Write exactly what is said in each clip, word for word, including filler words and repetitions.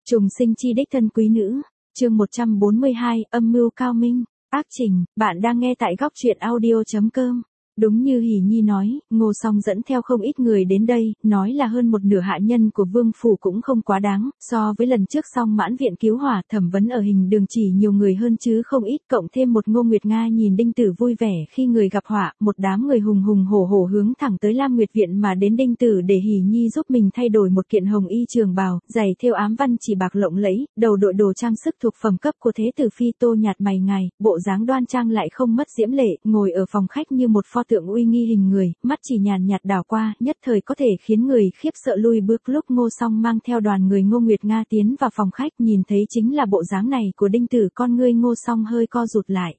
Trùng sinh chi đích thân quý nữ, chương một trăm bốn mươi hai, âm mưu cao minh, ác trình, bạn đang nghe tại góc truyện audio.com. Đúng như Hỷ Nhi nói, Ngô Song dẫn theo không ít người đến đây, nói là hơn một nửa hạ nhân của Vương Phủ cũng không quá đáng, so với lần trước Song Mãn viện cứu hỏa thẩm vấn ở hình đường chỉ nhiều người hơn chứ không ít, cộng thêm một Ngô Nguyệt Nga nhìn Đinh Tử vui vẻ khi người gặp họa, một đám người hùng hùng hổ hổ hướng thẳng tới Lam Nguyệt viện mà đến Đinh Tử để Hỷ Nhi giúp mình thay đổi một kiện hồng y trường bào, giày thêu ám văn chỉ bạc lộng lẫy, đầu đội đồ trang sức thuộc phẩm cấp của thế tử phi tô nhạt mày ngài, bộ dáng đoan trang lại không mất diễm lệ, ngồi ở phòng khách như một pho tượng uy nghi hình người, mắt chỉ nhàn nhạt đảo qua, nhất thời có thể khiến người khiếp sợ lui bước. Lúc Ngô Song mang theo đoàn người Ngô Nguyệt Nga tiến vào phòng khách, nhìn thấy chính là bộ dáng này của Đinh Tử, con ngươi Ngô Song hơi co rụt lại.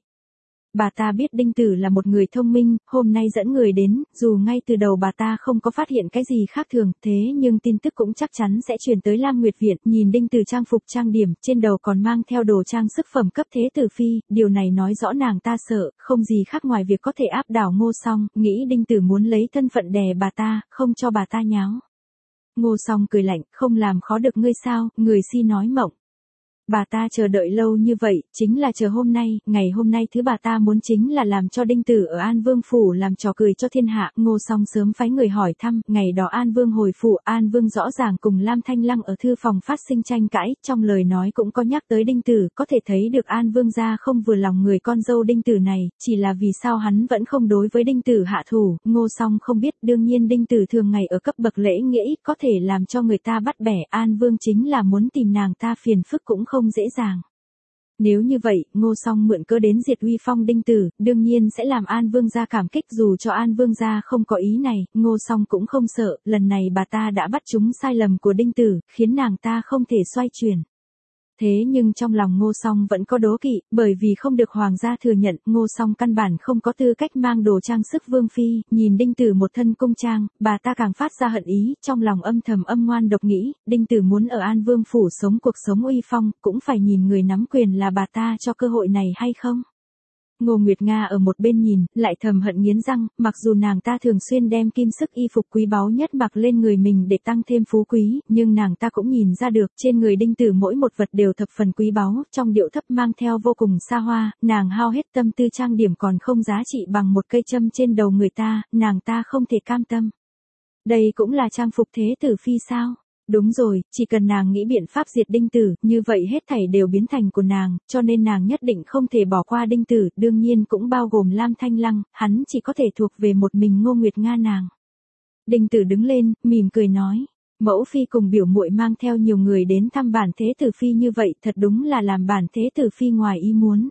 Bà ta biết Đinh Tử là một người thông minh, hôm nay dẫn người đến, dù ngay từ đầu bà ta không có phát hiện cái gì khác thường, thế nhưng tin tức cũng chắc chắn sẽ truyền tới Lam Nguyệt viện, nhìn Đinh Tử trang phục trang điểm, trên đầu còn mang theo đồ trang sức phẩm cấp thế tử phi, điều này nói rõ nàng ta sợ, không gì khác ngoài việc có thể áp đảo Ngô Song, nghĩ Đinh Tử muốn lấy thân phận đè bà ta, không cho bà ta nháo. Ngô Song cười lạnh, không làm khó được ngươi sao, người si nói mộng. Bà ta chờ đợi lâu như vậy, chính là chờ hôm nay, ngày hôm nay thứ bà ta muốn chính là làm cho Đinh Tử ở An Vương Phủ làm trò cười cho thiên hạ. Ngô Song sớm phái người hỏi thăm, ngày đó An Vương hồi phủ, An Vương rõ ràng cùng Lam Thanh Lăng ở thư phòng phát sinh tranh cãi, trong lời nói cũng có nhắc tới Đinh Tử, có thể thấy được An Vương gia không vừa lòng người con dâu Đinh Tử này, chỉ là vì sao hắn vẫn không đối với Đinh Tử hạ thủ, Ngô Song không biết, đương nhiên Đinh Tử thường ngày ở cấp bậc lễ nghĩa có thể làm cho người ta bắt bẻ, An Vương chính là muốn tìm nàng ta phiền phức cũng không không dễ dàng. Nếu như vậy, Ngô Song mượn cớ đến diệt uy phong Đinh Tử, đương nhiên sẽ làm An Vương gia cảm kích, dù cho An Vương gia không có ý này, Ngô Song cũng không sợ, lần này bà ta đã bắt trúng sai lầm của Đinh Tử, khiến nàng ta không thể xoay chuyển. Thế nhưng trong lòng Ngô Song vẫn có đố kỵ, bởi vì không được hoàng gia thừa nhận, Ngô Song căn bản không có tư cách mang đồ trang sức vương phi, nhìn Đinh Tử một thân cung trang, bà ta càng phát ra hận ý, trong lòng âm thầm âm ngoan độc nghĩ, Đinh Tử muốn ở An Vương Phủ sống cuộc sống uy phong, cũng phải nhìn người nắm quyền là bà ta cho cơ hội này hay không. Ngô Nguyệt Nga ở một bên nhìn, lại thầm hận nghiến răng, mặc dù nàng ta thường xuyên đem kim sức y phục quý báu nhất mặc lên người mình để tăng thêm phú quý, nhưng nàng ta cũng nhìn ra được, trên người Đinh Tử mỗi một vật đều thập phần quý báu, trong điệu thấp mang theo vô cùng xa hoa, nàng hao hết tâm tư trang điểm còn không giá trị bằng một cây châm trên đầu người ta, nàng ta không thể cam tâm. Đây cũng là trang phục thế tử phi sao? Đúng rồi, chỉ cần nàng nghĩ biện pháp diệt Đinh Tử, như vậy hết thảy đều biến thành của nàng, cho nên nàng nhất định không thể bỏ qua Đinh Tử, đương nhiên cũng bao gồm Lam Thanh Lăng, hắn chỉ có thể thuộc về một mình Ngô Nguyệt Nga nàng. Đinh Tử đứng lên, mỉm cười nói, mẫu phi cùng biểu muội mang theo nhiều người đến thăm bản thế tử phi như vậy, thật đúng là làm bản thế tử phi ngoài ý muốn.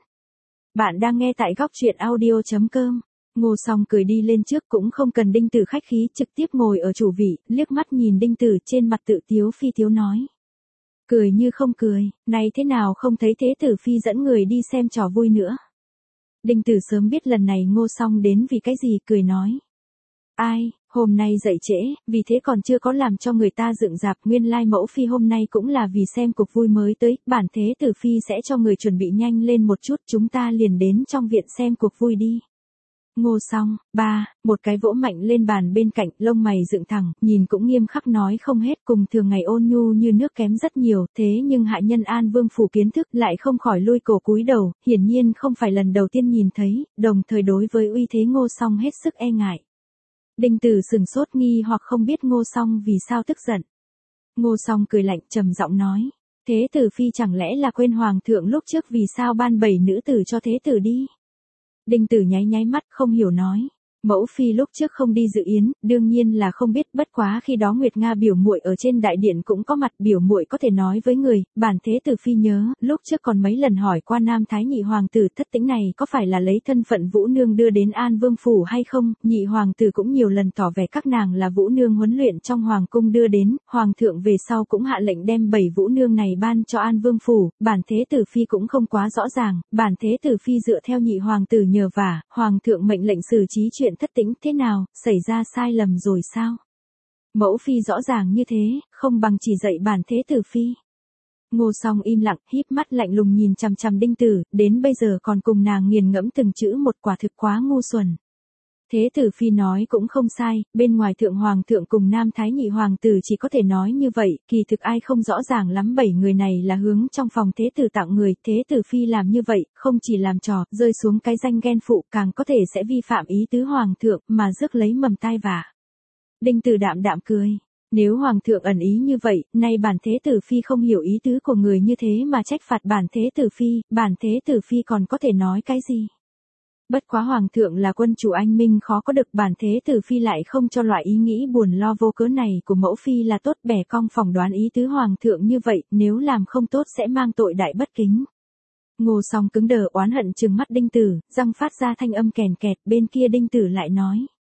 Bạn đang nghe tại góc truyện audio.com. Ngô Song cười đi lên trước, cũng không cần Đinh Tử khách khí, trực tiếp ngồi ở chủ vị, liếc mắt nhìn Đinh Tử, trên mặt tự tiếu phi tiếu nói. Cười như không cười, này thế nào không thấy thế tử phi dẫn người đi xem trò vui nữa. Đinh Tử sớm biết lần này Ngô Song đến vì cái gì, cười nói. Ai, hôm nay dậy trễ, vì thế còn chưa có làm cho người ta dựng dạp, nguyên lai mẫu phi hôm nay cũng là vì xem cuộc vui mới tới, bản thế tử phi sẽ cho người chuẩn bị nhanh lên một chút, chúng ta liền đến trong viện xem cuộc vui đi. Ngô Song, ba, một cái vỗ mạnh lên bàn bên cạnh, lông mày dựng thẳng, nhìn cũng nghiêm khắc nói không hết, cùng thường ngày ôn nhu như nước kém rất nhiều, thế nhưng hạ nhân An Vương Phủ kiến thức lại không khỏi lui cổ cúi đầu, hiển nhiên không phải lần đầu tiên nhìn thấy, đồng thời đối với uy thế Ngô Song hết sức e ngại. Đinh Tử sừng sốt nghi hoặc không biết Ngô Song vì sao tức giận. Ngô Song cười lạnh trầm giọng nói, thế tử phi chẳng lẽ là quên hoàng thượng lúc trước vì sao ban bảy nữ tử cho thế tử đi. Đinh Tử nháy nháy mắt không hiểu nói, mẫu phi lúc trước không đi dự yến, đương nhiên là không biết, bất quá khi đó Nguyệt Nga biểu muội ở trên đại điện cũng có mặt, biểu muội có thể nói với người, bản thế tử phi nhớ, lúc trước còn mấy lần hỏi qua Nam Thái nhị hoàng tử thất tĩnh này có phải là lấy thân phận Vũ Nương đưa đến An Vương Phủ hay không, nhị hoàng tử cũng nhiều lần tỏ vẻ các nàng là Vũ Nương huấn luyện trong hoàng cung đưa đến, hoàng thượng về sau cũng hạ lệnh đem bảy Vũ Nương này ban cho An Vương Phủ, bản thế tử phi cũng không quá rõ ràng, bản thế tử phi dựa theo nhị hoàng tử nhờ vả, hoàng thượng mệnh lệnh xử trí chuyện thất tĩnh, thế nào, xảy ra sai lầm rồi sao? Mẫu phi rõ ràng như thế, không bằng chỉ dạy bản thế tử phi. Ngô Song im lặng, híp mắt lạnh lùng nhìn chằm chằm Đinh Tử, đến bây giờ còn cùng nàng nghiền ngẫm từng chữ một, quả thực quá ngu xuẩn. Thế tử phi nói cũng không sai, bên ngoài thượng hoàng thượng cùng nam thái nhị hoàng tử chỉ có thể nói như vậy, kỳ thực ai không rõ ràng lắm bảy người này là hướng trong phòng thế tử tặng người, thế tử phi làm như vậy, không chỉ làm trò, rơi xuống cái danh ghen phụ, càng có thể sẽ vi phạm ý tứ hoàng thượng, mà rước lấy mầm tai vạ. Đinh Tử đạm đạm cười. Nếu hoàng thượng ẩn ý như vậy, nay bản thế tử phi không hiểu ý tứ của người như thế mà trách phạt bản thế tử phi, bản thế tử phi còn có thể nói cái gì? Bất quá hoàng thượng là quân chủ anh minh khó có được, bản thế tử phi lại không cho loại ý nghĩ buồn lo vô cớ này của mẫu phi là tốt, bẻ cong phỏng đoán ý tứ hoàng thượng như vậy, nếu làm không tốt sẽ mang tội đại bất kính. Ngô Song cứng đờ oán hận trừng mắt Đinh Tử, răng phát ra thanh âm kèn kẹt, bên kia Đinh Tử lại nói.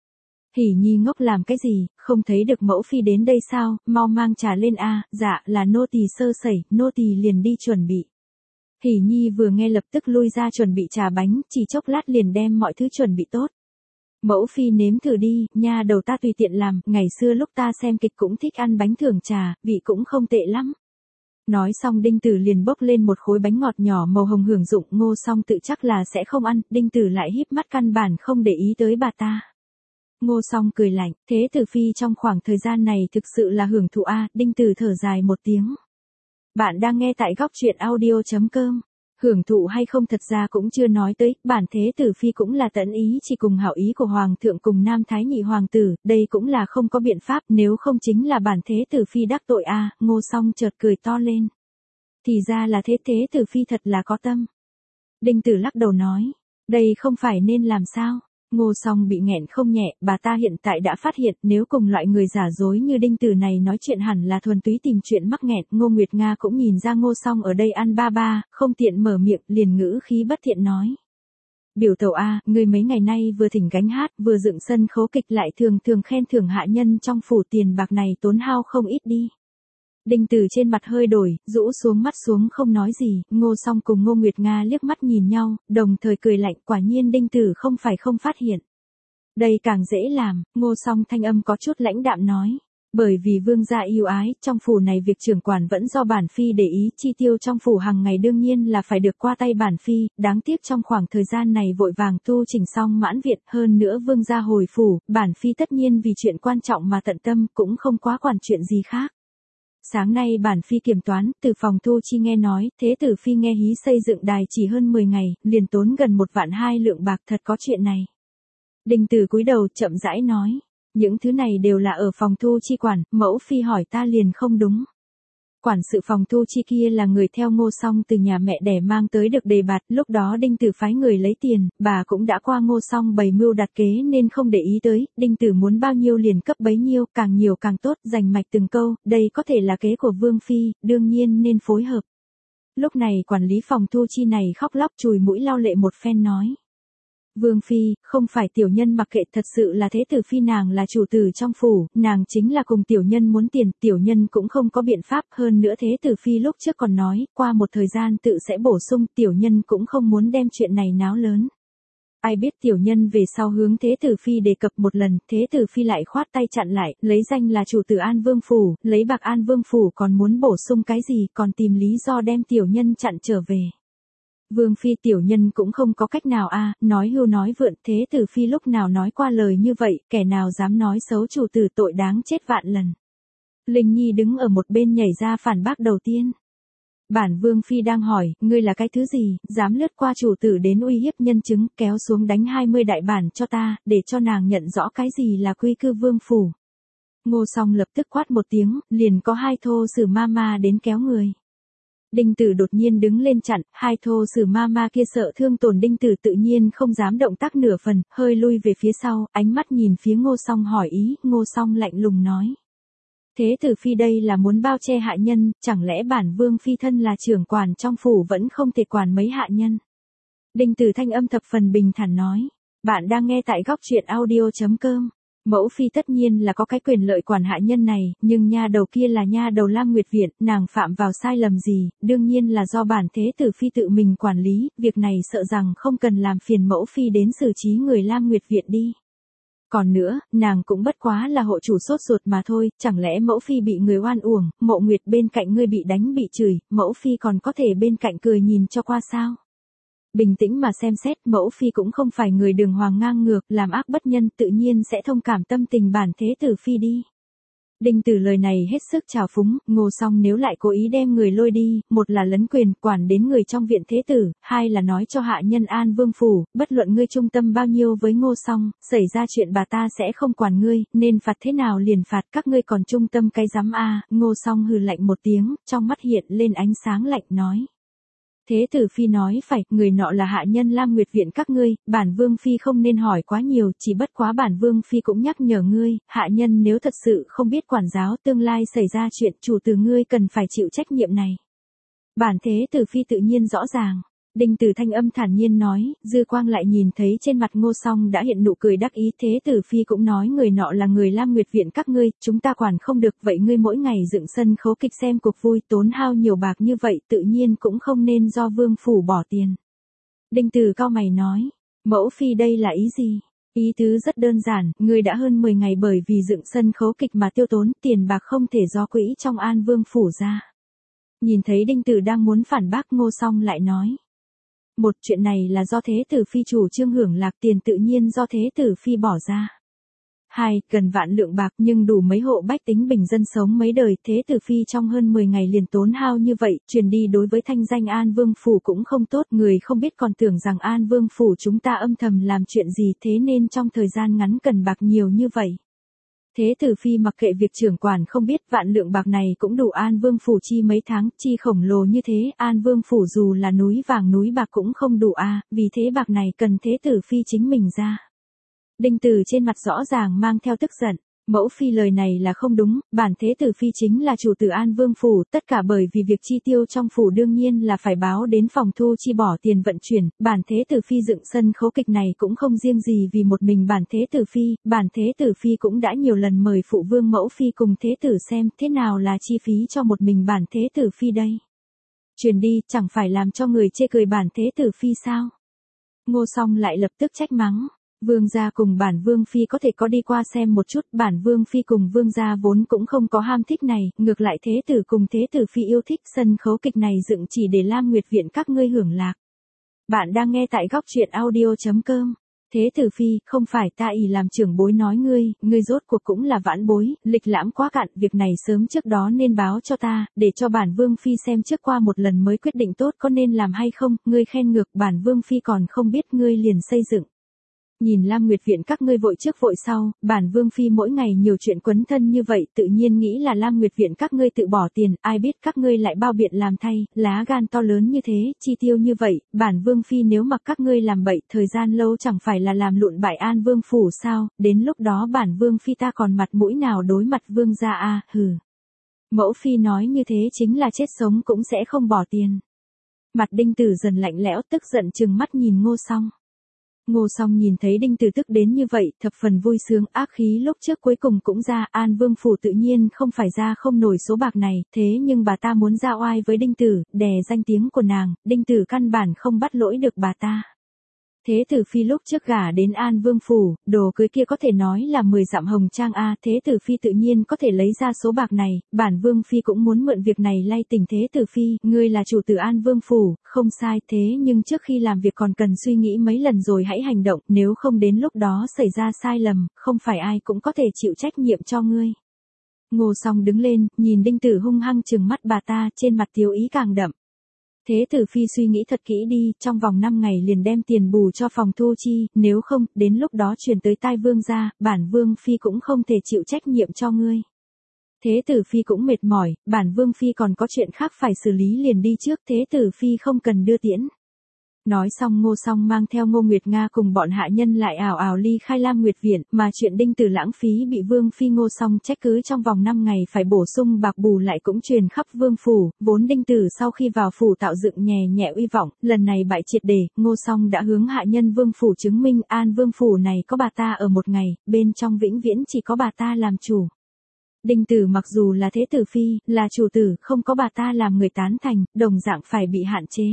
Hỉ Nhi ngốc làm cái gì, không thấy được mẫu phi đến đây sao, mau mang trà lên a. Dạ là nô tỳ sơ sẩy, nô tỳ liền đi chuẩn bị. Hỉ Nhi vừa nghe lập tức lui ra chuẩn bị trà bánh, chỉ chốc lát liền đem mọi thứ chuẩn bị tốt. Mẫu phi nếm thử đi, nha đầu ta tùy tiện làm, ngày xưa lúc ta xem kịch cũng thích ăn bánh thường trà, vị cũng không tệ lắm. Nói xong Đinh Tử liền bốc lên một khối bánh ngọt nhỏ màu hồng hưởng dụng, Ngô Song tự chắc là sẽ không ăn, Đinh Tử lại híp mắt căn bản không để ý tới bà ta. Ngô Song cười lạnh, thế tử phi trong khoảng thời gian này thực sự là hưởng thụ a. Đinh Tử thở dài một tiếng. Bạn đang nghe tại góc truyện audio chấm com. Hưởng thụ hay không thật ra cũng chưa nói tới, bản thế tử phi cũng là tận ý chỉ cùng hảo ý của hoàng thượng cùng nam thái nhị hoàng tử, đây cũng là không có biện pháp, nếu không chính là bản thế tử phi đắc tội a. Ngô Song chợt cười to lên. Thì ra là thế, thế tử phi thật là có tâm. Đinh Tử lắc đầu nói, đây không phải nên làm sao? Ngô Song bị nghẹn không nhẹ, bà ta hiện tại đã phát hiện nếu cùng loại người giả dối như Đinh Tử này nói chuyện hẳn là thuần túy tìm chuyện mắc nghẹn. Ngô Nguyệt Nga cũng nhìn ra Ngô Song ở đây ăn ba ba, không tiện mở miệng, liền ngữ khí bất thiện nói. Biểu tẩu a, người mấy ngày nay vừa thỉnh gánh hát, vừa dựng sân khấu kịch lại thường thường khen thưởng hạ nhân trong phủ, tiền bạc này tốn hao không ít đi. Đinh Tử trên mặt hơi đổi, rũ xuống mắt xuống không nói gì, Ngô Song cùng Ngô Nguyệt Nga liếc mắt nhìn nhau, đồng thời cười lạnh, quả nhiên Đinh Tử không phải không phát hiện. Đây càng dễ làm, Ngô Song thanh âm có chút lãnh đạm nói. Bởi vì vương gia yêu ái, trong phủ này việc trưởng quản vẫn do bản phi để ý, chi tiêu trong phủ hàng ngày đương nhiên là phải được qua tay bản phi, đáng tiếc trong khoảng thời gian này vội vàng tu chỉnh xong mãn viện, hơn nữa vương gia hồi phủ, bản phi tất nhiên vì chuyện quan trọng mà tận tâm, cũng không quá quản chuyện gì khác. Sáng nay bản phi kiểm toán, từ phòng thu chi nghe nói, thế tử phi nghe hí xây dựng đài chỉ hơn mười ngày, liền tốn gần một vạn hai lượng bạc, thật có chuyện này. Đinh Tử cúi đầu chậm rãi nói, những thứ này đều là ở phòng thu chi quản, mẫu phi hỏi ta liền không đúng. Quản sự phòng thu chi kia là người theo Ngô Song từ nhà mẹ đẻ mang tới được đề bạt, lúc đó Đinh Tử phái người lấy tiền, bà cũng đã qua Ngô Song bày mưu đặt kế nên không để ý tới, Đinh Tử muốn bao nhiêu liền cấp bấy nhiêu, càng nhiều càng tốt, rành mạch từng câu, đây có thể là kế của Vương Phi, đương nhiên nên phối hợp. Lúc này quản lý phòng thu chi này khóc lóc chùi mũi lau lệ một phen nói. Vương Phi, không phải tiểu nhân mặc kệ, thật sự là thế tử phi nàng là chủ tử trong phủ, nàng chính là cùng tiểu nhân muốn tiền, tiểu nhân cũng không có biện pháp, hơn nữa thế tử phi lúc trước còn nói, qua một thời gian tự sẽ bổ sung, tiểu nhân cũng không muốn đem chuyện này náo lớn. Ai biết tiểu nhân về sau hướng thế tử phi đề cập một lần, thế tử phi lại khoát tay chặn lại, lấy danh là chủ tử An Vương phủ, lấy bạc An Vương phủ còn muốn bổ sung cái gì, còn tìm lý do đem tiểu nhân chặn trở về. Vương Phi tiểu nhân cũng không có cách nào a. Nói hưu nói vượn, thế tử phi lúc nào nói qua lời như vậy, kẻ nào dám nói xấu chủ tử tội đáng chết vạn lần. Linh Nhi đứng ở một bên nhảy ra phản bác đầu tiên. Bản Vương Phi đang hỏi, ngươi là cái thứ gì, dám lướt qua chủ tử đến uy hiếp nhân chứng, kéo xuống đánh hai mươi đại bản cho ta, để cho nàng nhận rõ cái gì là quy cư vương phủ. Ngô Song lập tức quát một tiếng, liền có hai thô sử ma ma đến kéo người. Đinh Tử đột nhiên đứng lên chặn, hai thô sử ma ma kia sợ thương tổn Đinh Tử tự nhiên không dám động tác nửa phần, hơi lui về phía sau, ánh mắt nhìn phía Ngô Song hỏi ý, Ngô Song lạnh lùng nói. Thế tử phi đây là muốn bao che hạ nhân, chẳng lẽ bản Vương Phi thân là trưởng quản trong phủ vẫn không thể quản mấy hạ nhân. Đinh Tử thanh âm thập phần bình thản nói, bạn đang nghe tại góc truyện audio chấm com. Mẫu phi tất nhiên là có cái quyền lợi quản hạ nhân này, nhưng nha đầu kia là nha đầu Lam Nguyệt Viện, nàng phạm vào sai lầm gì, đương nhiên là do bản thế tử phi tự mình quản lý, việc này sợ rằng không cần làm phiền mẫu phi đến xử trí người Lam Nguyệt Viện đi. Còn nữa, nàng cũng bất quá là hộ chủ sốt ruột mà thôi, chẳng lẽ mẫu phi bị người oan uổng, Mộ Nguyệt bên cạnh ngươi bị đánh bị chửi, mẫu phi còn có thể bên cạnh cười nhìn cho qua sao? Bình tĩnh mà xem xét, mẫu phi cũng không phải người đường hoàng ngang ngược, làm ác bất nhân, tự nhiên sẽ thông cảm tâm tình bản thế tử phi đi. Đinh Tử lời này hết sức trào phúng, Ngô Song nếu lại cố ý đem người lôi đi, một là lấn quyền quản đến người trong viện thế tử, hai là nói cho hạ nhân An Vương phủ, bất luận ngươi trung tâm bao nhiêu với Ngô Song, xảy ra chuyện bà ta sẽ không quản ngươi, nên phạt thế nào liền phạt, các ngươi còn trung tâm cái dám a. Ngô Song hừ lạnh một tiếng, trong mắt hiện lên ánh sáng lạnh nói. Thế tử phi nói phải, người nọ là hạ nhân Lam Nguyệt viện các ngươi, bản vương phi không nên hỏi quá nhiều, chỉ bất quá bản vương phi cũng nhắc nhở ngươi, hạ nhân nếu thật sự không biết quản giáo, tương lai xảy ra chuyện, chủ từ ngươi cần phải chịu trách nhiệm này. Bản thế tử phi tự nhiên rõ ràng. Đinh Tử thanh âm thản nhiên nói, dư quang lại nhìn thấy trên mặt Ngô Song đã hiện nụ cười đắc ý, thế tử phi cũng nói người nọ là người Lam Nguyệt viện các ngươi, chúng ta quản không được, vậy ngươi mỗi ngày dựng sân khấu kịch xem cuộc vui, tốn hao nhiều bạc như vậy, tự nhiên cũng không nên do vương phủ bỏ tiền. Đinh Tử cau mày nói, mẫu phi đây là ý gì? Ý tứ rất đơn giản, ngươi đã hơn mười ngày bởi vì dựng sân khấu kịch mà tiêu tốn, tiền bạc không thể do quỹ trong An Vương phủ ra. Nhìn thấy Đinh Tử đang muốn phản bác, Ngô Song lại nói. Một, chuyện này là do thế tử phi chủ trương hưởng lạc, tiền tự nhiên do thế tử phi bỏ ra. Hai, gần vạn lượng bạc nhưng đủ mấy hộ bách tính bình dân sống mấy đời, thế tử phi trong hơn mười ngày liền tốn hao như vậy, truyền đi đối với thanh danh An Vương phủ cũng không tốt, người không biết còn tưởng rằng An Vương phủ chúng ta âm thầm làm chuyện gì, thế nên trong thời gian ngắn cần bạc nhiều như vậy. Thế tử phi mặc kệ việc trưởng quản không biết, vạn lượng bạc này cũng đủ An Vương phủ chi mấy tháng, chi khổng lồ như thế, An Vương phủ dù là núi vàng núi bạc cũng không đủ a, vì thế bạc này cần thế tử phi chính mình ra. Đinh Tử trên mặt rõ ràng mang theo tức giận, mẫu phi lời này là không đúng, bản thế tử phi chính là chủ tử An Vương phủ, tất cả bởi vì việc chi tiêu trong phủ đương nhiên là phải báo đến phòng thu chi bỏ tiền vận chuyển, bản thế tử phi dựng sân khấu kịch này cũng không riêng gì vì một mình bản thế tử phi, bản thế tử phi cũng đã nhiều lần mời phụ vương mẫu phi cùng thế tử xem thế nào là chi phí cho một mình bản thế tử phi đây. Truyền đi, chẳng phải làm cho người chê cười bản thế tử phi sao? Ngô Song lại lập tức trách mắng. Vương gia cùng bản vương phi có thể có đi qua xem một chút, bản vương phi cùng vương gia vốn cũng không có ham thích này, ngược lại thế tử cùng thế tử phi yêu thích, sân khấu kịch này dựng chỉ để Lam Nguyệt viện các ngươi hưởng lạc. Bạn đang nghe tại góc truyện audio chấm com. Thế tử phi, không phải ta ỷ làm trưởng bối nói ngươi, ngươi rốt cuộc cũng là vãn bối, lịch lãm quá cạn, việc này sớm trước đó nên báo cho ta, để cho bản vương phi xem trước qua một lần mới quyết định tốt có nên làm hay không, ngươi khen ngược, bản vương phi còn không biết ngươi liền xây dựng. Nhìn Lam Nguyệt viện các ngươi vội trước vội sau, bản vương phi mỗi ngày nhiều chuyện quấn thân như vậy, tự nhiên nghĩ là Lam Nguyệt viện các ngươi tự bỏ tiền, ai biết các ngươi lại bao biện làm thay, lá gan to lớn như thế, chi tiêu như vậy, bản vương phi nếu mặc các ngươi làm bậy, thời gian lâu chẳng phải là làm lụn bại An Vương phủ sao, đến lúc đó bản vương phi ta còn mặt mũi nào đối mặt vương gia a, hừ. Mẫu phi nói như thế chính là chết sống cũng sẽ không bỏ tiền. Mặt Đinh Tử dần lạnh lẽo, tức giận trừng mắt nhìn Ngô Song. Ngô Song nhìn thấy Đinh Tử tức đến như vậy, thập phần vui sướng, ác khí lúc trước cuối cùng cũng ra, An Vương phủ tự nhiên không phải ra không nổi số bạc này, thế nhưng bà ta muốn ra oai với Đinh Tử, đè danh tiếng của nàng, Đinh Tử căn bản không bắt lỗi được bà ta. Thế tử phi lúc trước gả đến An Vương phủ, đồ cưới kia có thể nói là mười dặm hồng trang a, thế tử phi tự nhiên có thể lấy ra số bạc này, bản vương phi cũng muốn mượn việc này lay tỉnh thế tử phi, ngươi là chủ tử An Vương phủ, không sai, thế nhưng trước khi làm việc còn cần suy nghĩ mấy lần rồi hãy hành động, nếu không đến lúc đó xảy ra sai lầm, không phải ai cũng có thể chịu trách nhiệm cho ngươi. Ngô Song đứng lên, nhìn Đinh Tử hung hăng trừng mắt bà ta, trên mặt thiếu ý càng đậm. Thế tử phi suy nghĩ thật kỹ đi, trong vòng năm ngày liền đem tiền bù cho phòng thu chi, nếu không, đến lúc đó truyền tới tai vương gia, bản vương phi cũng không thể chịu trách nhiệm cho ngươi. Thế tử phi cũng mệt mỏi, bản vương phi còn có chuyện khác phải xử lý liền đi trước, thế tử phi không cần đưa tiễn. Nói xong Ngô Song mang theo Ngô Nguyệt Nga cùng bọn hạ nhân lại ảo ảo ly khai Lam Nguyệt viện, mà chuyện Đinh Tử lãng phí bị Vương phi Ngô Song trách cứ trong vòng năm ngày phải bổ sung bạc bù lại cũng truyền khắp Vương phủ, vốn Đinh Tử sau khi vào phủ tạo dựng nhè nhẹ uy vọng, lần này bại triệt để, Ngô Song đã hướng hạ nhân Vương phủ chứng minh An Vương phủ này có bà ta ở một ngày, bên trong vĩnh viễn chỉ có bà ta làm chủ. Đinh Tử mặc dù là thế tử phi, là chủ tử, không có bà ta làm người tán thành, đồng dạng phải bị hạn chế.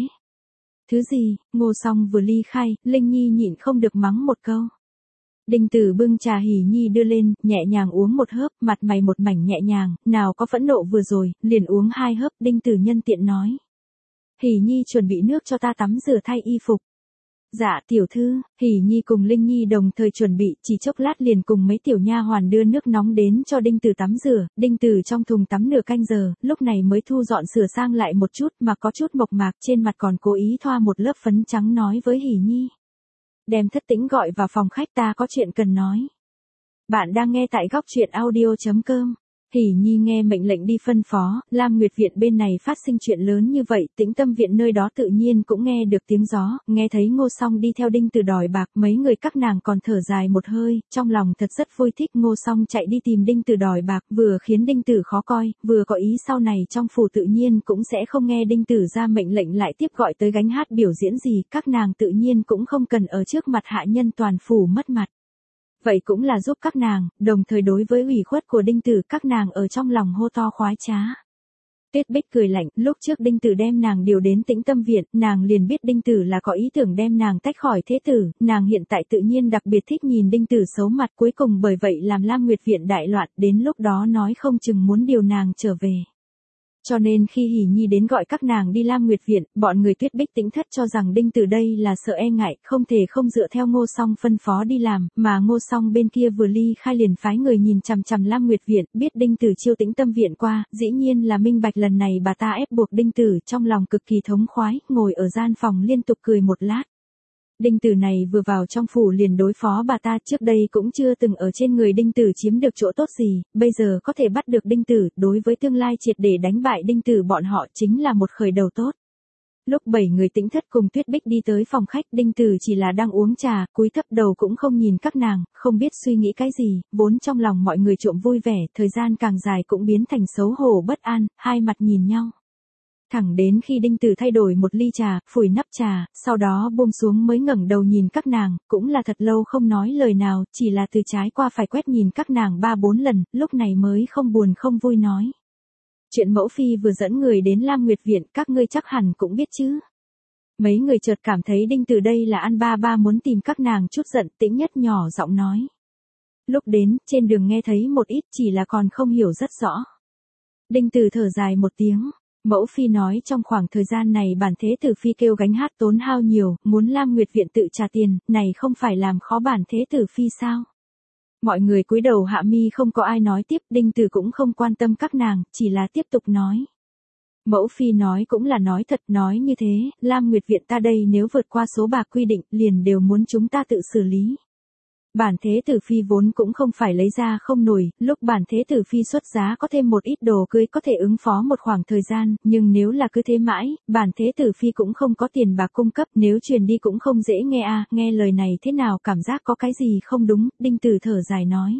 Thứ gì? Ngô Song vừa ly khai, Linh Nhi nhịn không được mắng một câu. Đinh Tử bưng trà Hỉ Nhi đưa lên, nhẹ nhàng uống một hớp, mặt mày một mảnh nhẹ nhàng, nào có phẫn nộ vừa rồi, liền uống hai hớp, Đinh Tử nhân tiện nói. Hỉ Nhi chuẩn bị nước cho ta tắm rửa thay y phục. Dạ tiểu thư. Hỉ Nhi cùng Linh Nhi đồng thời chuẩn bị, chỉ chốc lát liền cùng mấy tiểu nha hoàn đưa nước nóng đến cho Đinh Tử tắm rửa. Đinh Tử trong thùng tắm nửa canh giờ, lúc này mới thu dọn sửa sang lại một chút mà có chút mộc mạc, trên mặt còn cố ý thoa một lớp phấn trắng, nói với Hỉ Nhi: đem Thất Tĩnh gọi vào phòng khách, ta có chuyện cần nói. Bạn đang nghe tại góc truyện audio.com. Hỉ Nhi nghe mệnh lệnh đi phân phó. Lam Nguyệt viện bên này phát sinh chuyện lớn như vậy, Tĩnh Tâm viện nơi đó tự nhiên cũng nghe được tiếng gió. Nghe thấy Ngô Song đi theo Đinh Tử đòi bạc, mấy người các nàng còn thở dài một hơi, trong lòng thật rất vui thích. Ngô Song chạy đi tìm Đinh Tử đòi bạc, vừa khiến Đinh Tử khó coi, vừa có ý sau này trong phủ tự nhiên cũng sẽ không nghe Đinh Tử ra mệnh lệnh lại tiếp gọi tới gánh hát biểu diễn gì, các nàng tự nhiên cũng không cần ở trước mặt hạ nhân toàn phủ mất mặt. Vậy cũng là giúp các nàng, đồng thời đối với ủy khuất của Đinh Tử, các nàng ở trong lòng hô to khoái trá. Tuyết Bích cười lạnh, lúc trước Đinh Tử đem nàng điều đến Tĩnh Tâm viện, nàng liền biết Đinh Tử là có ý tưởng đem nàng tách khỏi thế tử, nàng hiện tại tự nhiên đặc biệt thích nhìn Đinh Tử xấu mặt, cuối cùng bởi vậy làm Lam Nguyệt viện đại loạn, đến lúc đó nói không chừng muốn điều nàng trở về. Cho nên khi Hỉ Nhi đến gọi các nàng đi Lam Nguyệt viện, bọn người Tuyết Bích Tĩnh thất cho rằng Đinh Tử đây là sợ e ngại, không thể không dựa theo Ngô Song phân phó đi làm, mà Ngô Song bên kia vừa ly khai liền phái người nhìn chằm chằm Lam Nguyệt viện, biết Đinh Tử chiêu Tĩnh Tâm viện qua, dĩ nhiên là minh bạch lần này bà ta ép buộc Đinh Tử, trong lòng cực kỳ thống khoái, ngồi ở gian phòng liên tục cười một lát. Đinh Tử này vừa vào trong phủ liền đối phó bà ta, trước đây cũng chưa từng ở trên người Đinh Tử chiếm được chỗ tốt gì, bây giờ có thể bắt được Đinh Tử, đối với tương lai triệt để đánh bại Đinh Tử bọn họ chính là một khởi đầu tốt. Lúc bảy người Tĩnh thất cùng Tuyết Bích đi tới phòng khách, Đinh Tử chỉ là đang uống trà, cúi thấp đầu cũng không nhìn các nàng, không biết suy nghĩ cái gì, vốn trong lòng mọi người trộm vui vẻ, thời gian càng dài cũng biến thành xấu hổ bất an, hai mặt nhìn nhau. Thẳng đến khi Đinh Tử thay đổi một ly trà, phủi nắp trà, sau đó buông xuống mới ngẩng đầu nhìn các nàng, cũng là thật lâu không nói lời nào, chỉ là từ trái qua phải quét nhìn các nàng ba bốn lần, lúc này mới không buồn không vui nói: chuyện mẫu phi vừa dẫn người đến Lam Nguyệt viện, các ngươi chắc hẳn cũng biết chứ. Mấy người chợt cảm thấy Đinh Tử đây là ăn ba ba muốn tìm các nàng chút giận, Tĩnh Nhất nhỏ giọng nói. Lúc đến, trên đường nghe thấy một ít, chỉ là còn không hiểu rất rõ. Đinh Tử thở dài một tiếng. Mẫu phi nói trong khoảng thời gian này bản thế tử phi kêu gánh hát tốn hao nhiều, muốn Lam Nguyệt viện tự trả tiền, này không phải làm khó bản thế tử phi sao? Mọi người cúi đầu hạ mi, không có ai nói tiếp, Đinh Tử cũng không quan tâm các nàng, chỉ là tiếp tục nói. Mẫu phi nói cũng là nói thật, nói như thế, Lam Nguyệt viện ta đây nếu vượt qua số bạc quy định, liền đều muốn chúng ta tự xử lý. Bản thế tử phi vốn cũng không phải lấy ra không nổi, lúc bản thế tử phi xuất giá có thêm một ít đồ cưới có thể ứng phó một khoảng thời gian, nhưng nếu là cứ thế mãi, bản thế tử phi cũng không có tiền bạc cung cấp, nếu truyền đi cũng không dễ nghe a, nghe lời này thế nào cảm giác có cái gì không đúng, Đinh Tử thở dài nói.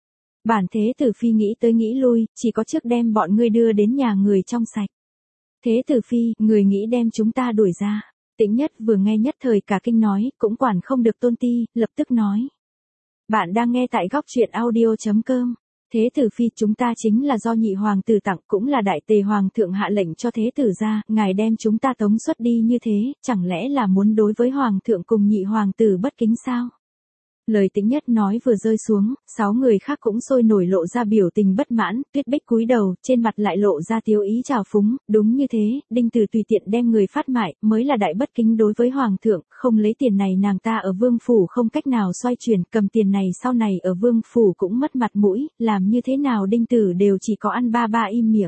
Bản thế tử phi nghĩ tới nghĩ lui, chỉ có trước đem bọn ngươi đưa đến nhà người trong sạch. Thế tử phi, người nghĩ đem chúng ta đuổi ra. Tĩnh Nhất vừa nghe nhất thời cả kinh nói, cũng quản không được tôn ti, lập tức nói. Bạn đang nghe tại góc truyện audio.com. Thế tử phi, chúng ta chính là do nhị hoàng tử tặng, cũng là đại tề hoàng thượng hạ lệnh cho thế tử ra, ngài đem chúng ta tống xuất đi như thế, chẳng lẽ là muốn đối với hoàng thượng cùng nhị hoàng tử bất kính sao? Lời Tĩnh Nhất nói vừa rơi xuống, sáu người khác cũng sôi nổi lộ ra biểu tình bất mãn, Tuyết Bích cúi đầu, trên mặt lại lộ ra tiêu ý trào phúng, đúng như thế, Đinh Tử tùy tiện đem người phát mại, mới là đại bất kính đối với hoàng thượng, không lấy tiền này nàng ta ở vương phủ không cách nào xoay chuyển, cầm tiền này sau này ở vương phủ cũng mất mặt mũi, làm như thế nào Đinh Tử đều chỉ có ăn ba ba im miệng.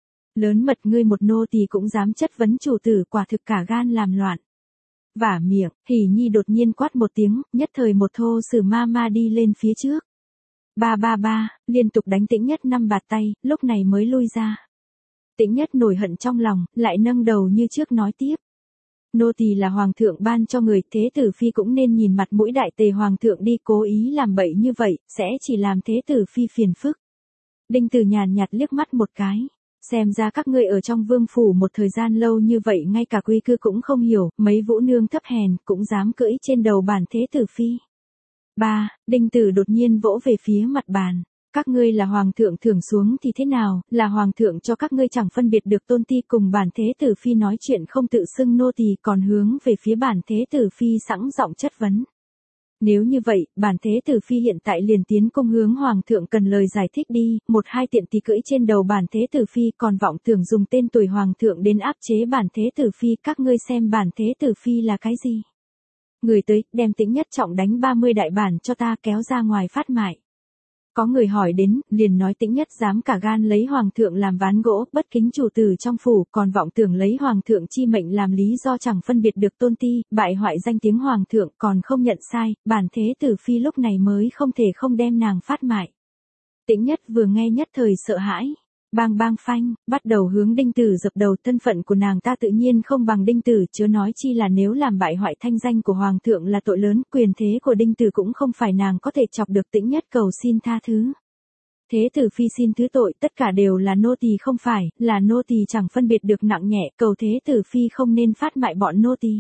Lớn mật ngươi một nô tỳ cũng dám chất vấn chủ tử, quả thực cả gan làm loạn. Vả miệng, Hỉ Nhi đột nhiên quát một tiếng, nhất thời một thô sử ma ma đi lên phía trước. Ba ba ba, liên tục đánh Tĩnh Nhất năm bạt tay, lúc này mới lui ra. Tĩnh Nhất nổi hận trong lòng, lại nâng đầu như trước nói tiếp. Nô tỳ là hoàng thượng ban cho người, thế tử phi cũng nên nhìn mặt mũi đại tề hoàng thượng đi, cố ý làm bậy như vậy, sẽ chỉ làm thế tử phi phiền phức. Đinh Tử nhàn nhạt liếc mắt một cái. Xem ra các ngươi ở trong vương phủ một thời gian lâu như vậy ngay cả quy cư cũng không hiểu, mấy vũ nương thấp hèn cũng dám cưỡi trên đầu bản thế tử phi. Ba, Đinh Tử đột nhiên vỗ về phía mặt bàn. Các ngươi là hoàng thượng thưởng xuống thì thế nào, là hoàng thượng cho các ngươi chẳng phân biệt được tôn ti cùng bản thế tử phi nói chuyện không tự xưng nô tỳ còn hướng về phía bản thế tử phi sẵn giọng chất vấn. Nếu như vậy, bản thế tử phi hiện tại liền tiến cung hướng hoàng thượng cần lời giải thích đi, một hai tiện tỳ cưỡi trên đầu bản thế tử phi còn vọng tưởng dùng tên tuổi hoàng thượng đến áp chế bản thế tử phi, các ngươi xem bản thế tử phi là cái gì? Người tới, đem Tĩnh Nhất Trọng đánh ba mươi đại bản cho ta kéo ra ngoài phát mại. Có người hỏi đến, liền nói Tĩnh Nhất dám cả gan lấy hoàng thượng làm ván gỗ, bất kính chủ tử trong phủ, còn vọng tưởng lấy hoàng thượng chi mệnh làm lý do chẳng phân biệt được tôn ti, bại hoại danh tiếng hoàng thượng, còn không nhận sai, bản thế tử phi lúc này mới không thể không đem nàng phát mại. Tĩnh Nhất vừa nghe nhất thời sợ hãi. Bang bang phanh, bắt đầu hướng Đinh Tử dập đầu. Thân phận của nàng ta tự nhiên không bằng Đinh Tử, chớ nói chi là nếu làm bại hoại thanh danh của Hoàng thượng là tội lớn, quyền thế của Đinh Tử cũng không phải nàng có thể chọc được. Tĩnh Nhất cầu xin tha thứ. Thế tử phi xin thứ tội, tất cả đều là nô tỳ không phải, là nô tỳ chẳng phân biệt được nặng nhẹ, cầu thế tử phi không nên phát mại bọn nô tỳ.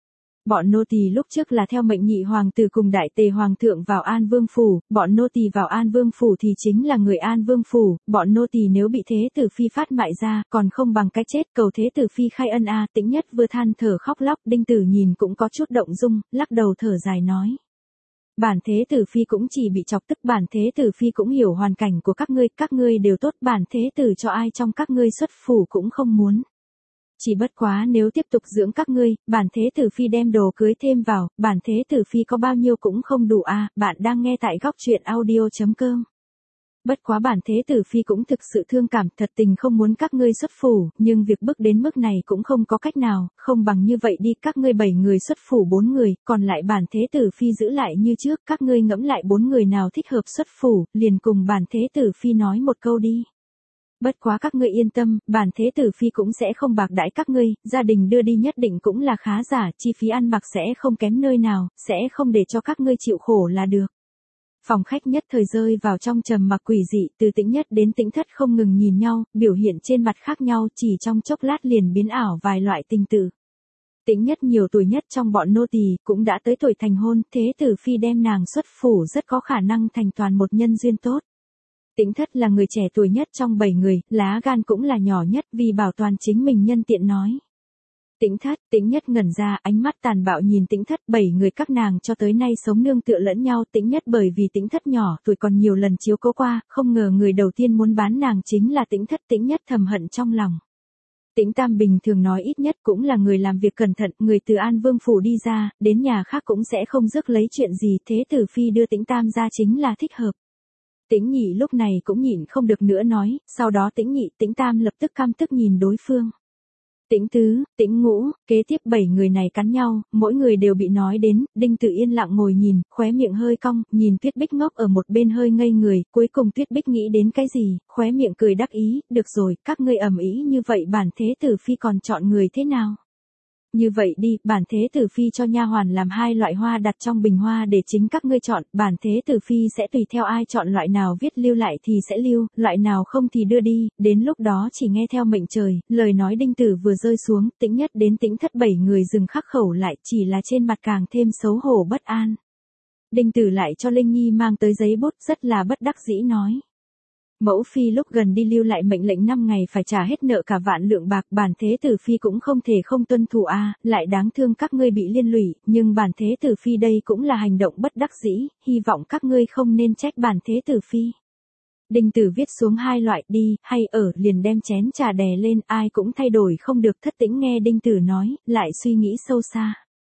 Bọn nô tỳ lúc trước là theo mệnh nhị hoàng tử cùng đại tề hoàng thượng vào An Vương phủ, bọn nô tỳ vào An Vương phủ thì chính là người An Vương phủ, bọn nô tỳ nếu bị thế tử phi phát mại ra, còn không bằng cái chết, cầu thế tử phi khai ân a. Tĩnh Nhất vừa than thở khóc lóc. Đinh Tử nhìn cũng có chút động dung, lắc đầu thở dài nói: Bản thế tử phi cũng chỉ bị chọc tức, bản thế tử phi cũng hiểu hoàn cảnh của các ngươi, các ngươi đều tốt, bản thế tử cho ai trong các ngươi xuất phủ cũng không muốn. Chỉ bất quá nếu tiếp tục dưỡng các ngươi, bản thế tử phi đem đồ cưới thêm vào, bản thế tử phi có bao nhiêu cũng không đủ a. À, bạn đang nghe tại góc truyện audio chấm com. Bất quá bản thế tử phi cũng thực sự thương cảm, thật tình không muốn các ngươi xuất phủ, nhưng việc bước đến mức này cũng không có cách nào, không bằng như vậy đi, các ngươi bảy người xuất phủ bốn người, còn lại bản thế tử phi giữ lại như trước, các ngươi ngẫm lại bốn người nào thích hợp xuất phủ, liền cùng bản thế tử phi nói một câu đi. Bất quá các ngươi yên tâm, bản thế tử phi cũng sẽ không bạc đãi các ngươi, gia đình đưa đi nhất định cũng là khá giả, chi phí ăn mặc sẽ không kém nơi nào, sẽ không để cho các ngươi chịu khổ là được. Phòng khách nhất thời rơi vào trong trầm mặc quỷ dị, từ Tĩnh Nhất đến Tĩnh Thất không ngừng nhìn nhau, biểu hiện trên mặt khác nhau, chỉ trong chốc lát liền biến ảo vài loại tình tự. Tĩnh Nhất nhiều tuổi nhất trong bọn nô tỳ, cũng đã tới tuổi thành hôn, thế tử phi đem nàng xuất phủ rất có khả năng thành toàn một nhân duyên tốt. Tĩnh Thất là người trẻ tuổi nhất trong bảy người, lá gan cũng là nhỏ nhất, vì bảo toàn chính mình nhân tiện nói. Tĩnh Thất, Tĩnh Nhất ngẩn ra, ánh mắt tàn bạo nhìn Tĩnh Thất, bảy người các nàng cho tới nay sống nương tựa lẫn nhau. Tĩnh Nhất bởi vì Tĩnh Thất nhỏ tuổi còn nhiều lần chiếu cố qua, không ngờ người đầu tiên muốn bán nàng chính là Tĩnh Thất. Tĩnh Nhất thầm hận trong lòng. Tĩnh Tam bình thường nói ít nhất cũng là người làm việc cẩn thận, người từ An Vương phủ đi ra, đến nhà khác cũng sẽ không rước lấy chuyện gì, thế tử phi đưa Tĩnh Tam ra chính là thích hợp. Tĩnh Nhị lúc này cũng nhịn không được nữa nói, sau đó Tĩnh Nhị, Tĩnh Tam lập tức căm tức nhìn đối phương. Tĩnh Tứ, Tĩnh Ngũ, kế tiếp bảy người này cắn nhau, mỗi người đều bị nói đến. Đinh Tử yên lặng ngồi nhìn, khóe miệng hơi cong, nhìn Tuyết Bích ngốc ở một bên hơi ngây người, cuối cùng Tuyết Bích nghĩ đến cái gì, khóe miệng cười đắc ý, được rồi, các ngươi ầm ĩ như vậy bản thế tử phi còn chọn người thế nào? Như vậy đi, bản thế tử phi cho nha hoàn làm hai loại hoa đặt trong bình hoa để chính các ngươi chọn, bản thế tử phi sẽ tùy theo ai chọn loại nào viết lưu lại thì sẽ lưu, loại nào không thì đưa đi, đến lúc đó chỉ nghe theo mệnh trời. Lời nói Đinh Tử vừa rơi xuống, Tĩnh Nhất đến Tĩnh Thất bảy người dừng khắc khẩu lại, chỉ là trên mặt càng thêm xấu hổ bất an. Đinh Tử lại cho Linh Nhi mang tới giấy bút, rất là bất đắc dĩ nói. Mẫu phi lúc gần đi lưu lại mệnh lệnh năm ngày phải trả hết nợ cả vạn lượng bạc, bản thế tử phi cũng không thể không tuân thủ a, à, lại đáng thương các ngươi bị liên lụy, nhưng bản thế tử phi đây cũng là hành động bất đắc dĩ, hy vọng các ngươi không nên trách bản thế tử phi. Đinh Tử viết xuống hai loại đi, hay ở, liền đem chén trà đè lên, ai cũng thay đổi không được. Thất Tĩnh nghe Đinh Tử nói, lại suy nghĩ sâu xa.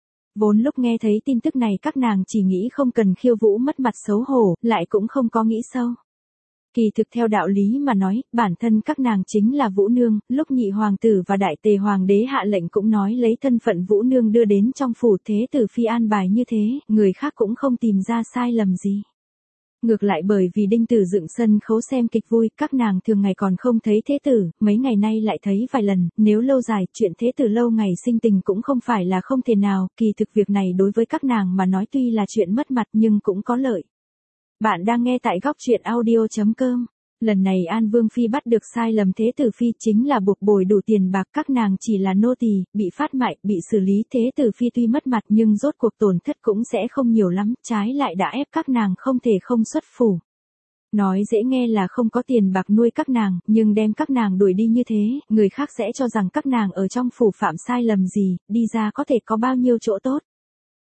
Vốn lúc nghe thấy tin tức này các nàng chỉ nghĩ không cần khiêu vũ mất mặt xấu hổ, lại cũng không có nghĩ sâu. Kỳ thực theo đạo lý mà nói, bản thân các nàng chính là Vũ Nương, lúc nhị hoàng tử và đại tề hoàng đế hạ lệnh cũng nói lấy thân phận Vũ Nương đưa đến trong phủ, thế tử phi an bài như thế, người khác cũng không tìm ra sai lầm gì. Ngược lại bởi vì Đinh Tử dựng sân khấu xem kịch vui, các nàng thường ngày còn không thấy thế tử, mấy ngày nay lại thấy vài lần, nếu lâu dài, chuyện thế tử lâu ngày sinh tình cũng không phải là không thể nào, kỳ thực việc này đối với các nàng mà nói tuy là chuyện mất mặt nhưng cũng có lợi. Bạn đang nghe tại góc truyện audio chấm com. Lần này An Vương Phi bắt được sai lầm thế tử Phi chính là buộc bồi đủ tiền bạc, các nàng chỉ là nô tỳ, bị phát mại, bị xử lý. Thế tử Phi tuy mất mặt nhưng rốt cuộc tổn thất cũng sẽ không nhiều lắm, trái lại đã ép các nàng không thể không xuất phủ. Nói dễ nghe là không có tiền bạc nuôi các nàng, nhưng đem các nàng đuổi đi như thế, người khác sẽ cho rằng các nàng ở trong phủ phạm sai lầm gì, đi ra có thể có bao nhiêu chỗ tốt.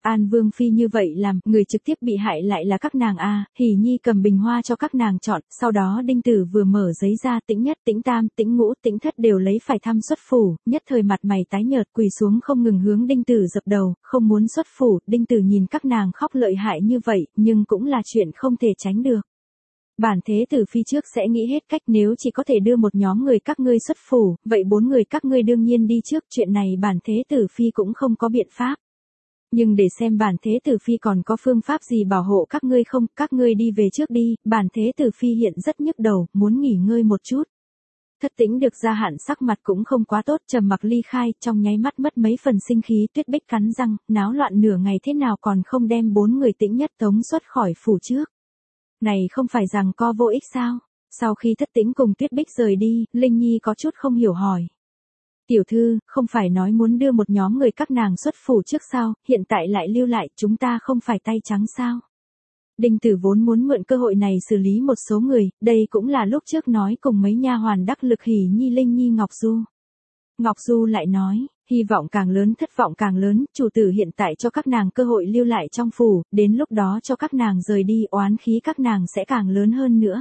An Vương Phi như vậy làm, người trực tiếp bị hại lại là các nàng a. Hỉ Nhi cầm bình hoa cho các nàng chọn, sau đó Đinh Tử vừa mở giấy ra, Tĩnh Nhất, Tĩnh Tam, Tĩnh Ngũ, Tĩnh Thất đều lấy phải thăm xuất phủ, nhất thời mặt mày tái nhợt quỳ xuống không ngừng hướng Đinh Tử dập đầu, không muốn xuất phủ. Đinh Tử nhìn các nàng khóc lợi hại như vậy, nhưng cũng là chuyện không thể tránh được. Bản Thế Tử Phi trước sẽ nghĩ hết cách, nếu chỉ có thể đưa một nhóm người các ngươi xuất phủ, vậy bốn người các ngươi đương nhiên đi trước, chuyện này Bản Thế Tử Phi cũng không có biện pháp. Nhưng để xem Bản Thế Tử Phi còn có phương pháp gì bảo hộ các ngươi không, các ngươi đi về trước đi. Bản Thế Tử Phi hiện rất nhức đầu, muốn nghỉ ngơi một chút. Thất Tĩnh được gia hạn sắc mặt cũng không quá tốt, trầm mặc ly khai, trong nháy mắt mất mấy phần sinh khí. Tuyết Bích cắn răng, náo loạn nửa ngày thế nào còn không đem bốn người Tĩnh Nhất tống xuất khỏi phủ trước. Này không phải rằng co vô ích sao? Sau khi Thất Tĩnh cùng Tuyết Bích rời đi, Linh Nhi có chút không hiểu hỏi. Tiểu thư, không phải nói muốn đưa một nhóm người các nàng xuất phủ trước sao, hiện tại lại lưu lại, chúng ta không phải tay trắng sao? Đinh Tử vốn muốn mượn cơ hội này xử lý một số người, đây cũng là lúc trước nói cùng mấy nha hoàn đắc lực Hỉ Nhi, Linh Nhi, Ngọc Du. Ngọc Du lại nói, hy vọng càng lớn thất vọng càng lớn, chủ tử hiện tại cho các nàng cơ hội lưu lại trong phủ, đến lúc đó cho các nàng rời đi, oán khí các nàng sẽ càng lớn hơn nữa.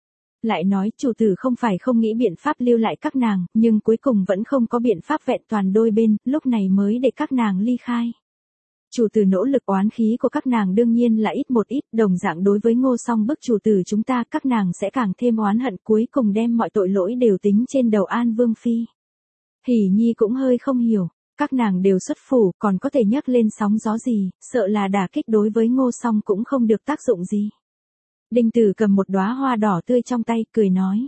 Lại nói chủ tử không phải không nghĩ biện pháp lưu lại các nàng, nhưng cuối cùng vẫn không có biện pháp vẹn toàn đôi bên, lúc này mới để các nàng ly khai. Chủ tử nỗ lực, oán khí của các nàng đương nhiên là ít một ít, đồng dạng đối với Ngô Song bức chủ tử chúng ta, các nàng sẽ càng thêm oán hận, cuối cùng đem mọi tội lỗi đều tính trên đầu An Vương Phi. Hỉ Nhi cũng hơi không hiểu, các nàng đều xuất phủ, còn có thể nhấc lên sóng gió gì, sợ là đả kích đối với Ngô Song cũng không được tác dụng gì. Đinh Tử cầm một đóa hoa đỏ tươi trong tay, cười nói.